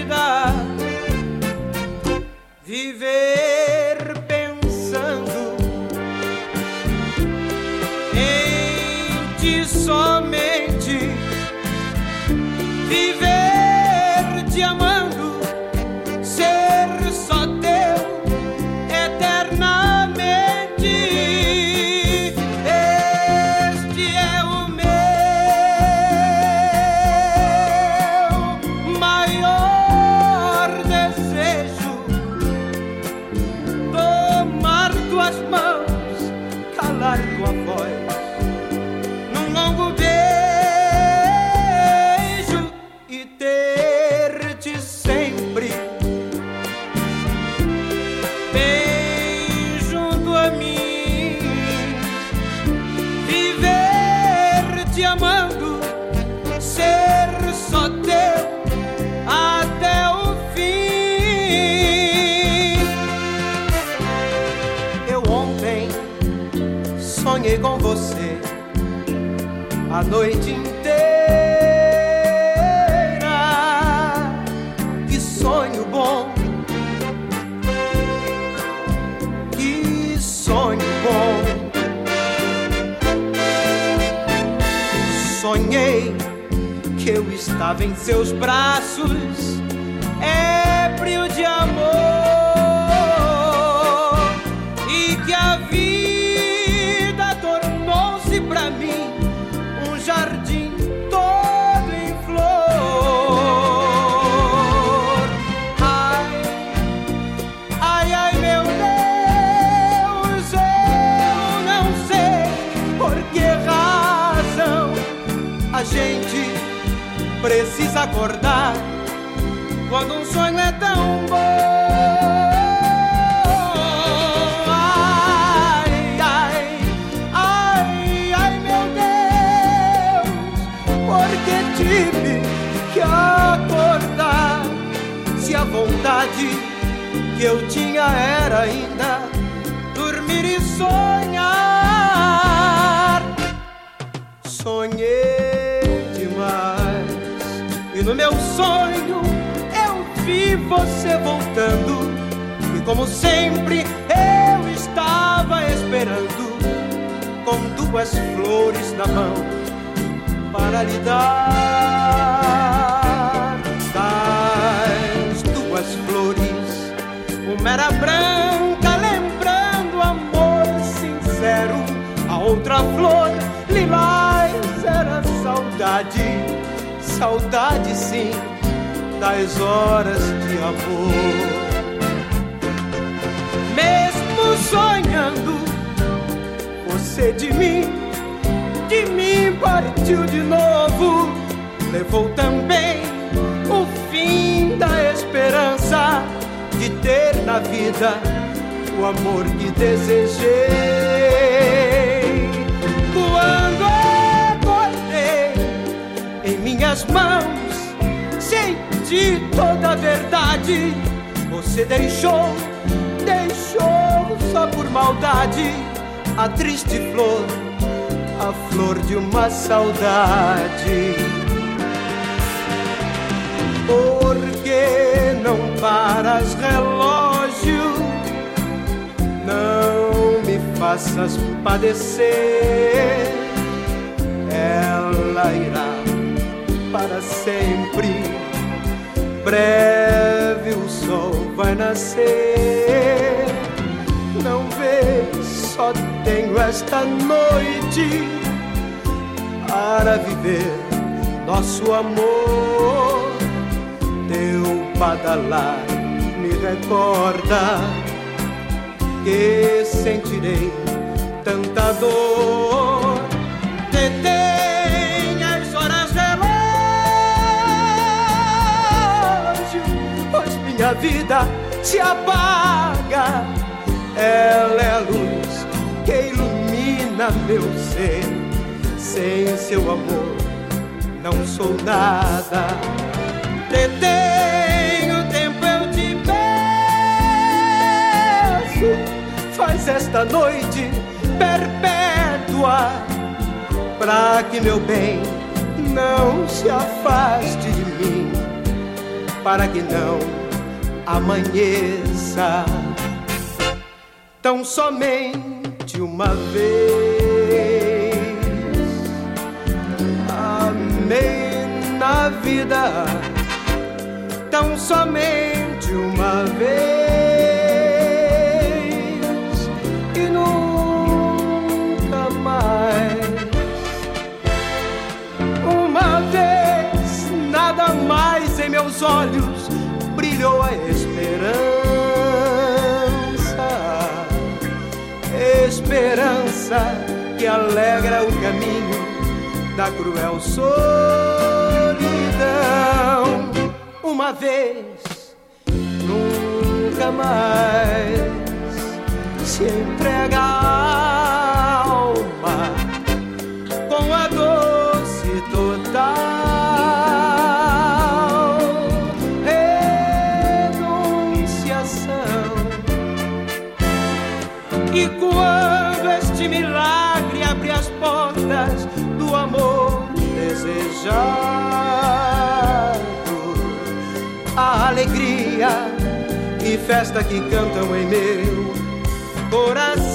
vida, viver pensando em ti somente, viver te amando, ser só teu eternamente. Este é o meu maior desejo, tomar tuas mãos, calar tua voz num longo beijo e ter-te sempre bem junto a mim, viver te amando, ser só teu até o fim. Eu ontem sonhei com você a noite inteira. Que sonho bom, que sonho bom. Sonhei que eu estava em seus braços, ébrio de amor, e que a vida tornou-se pra mim um jardim todo em flor. Ai, ai, ai, meu Deus, eu não sei por que razão a gente precisa acordar quando um sonho é tão bom. Ai, ai, ai, ai, meu Deus, porque tive que acordar, se a vontade que eu tinha era ainda dormir e sonhar. Sonhei demais e no meu sonho eu vi você voltando, e como sempre eu estava esperando, com duas flores na mão para lhe dar. Das duas flores, uma era branca, lembrando amor sincero, a outra flor lilás era saudade, saudade sim das horas de amor. Mesmo sonhando, você de mim partiu de novo, levou também o fim da esperança de ter na vida o amor que desejei. Quando acordei, em minhas mãos senti toda a verdade. Você deixou só por maldade a triste flor, a flor de uma saudade. Por que não paras, relógio? Não me faças padecer. Ela irá para sempre, breve o sol vai nascer. Não vês, só tenho esta noite para viver nosso amor. Teu badalar me recorda que sentirei tanta dor. Detém as horas, relógio, pois minha vida se apaga. Ela é a luz que ilumina meu ser. Sem seu amor não sou nada. Detém o tempo, eu te peço. Faz esta noite perpétua, pra que meu bem não se afaste de mim. para que não amanheça. Tão somente uma vez amei na vida, tão somente uma vez e nunca mais. Uma vez, nada mais em meus olhos brilhou a esperança, esperança que alegra o caminho da cruel solidão. Uma vez, nunca mais, se entrega a alma com a doce total renunciação. E quando este milagre abre as portas do amor desejado, a alegria e festa que cantam em meu coração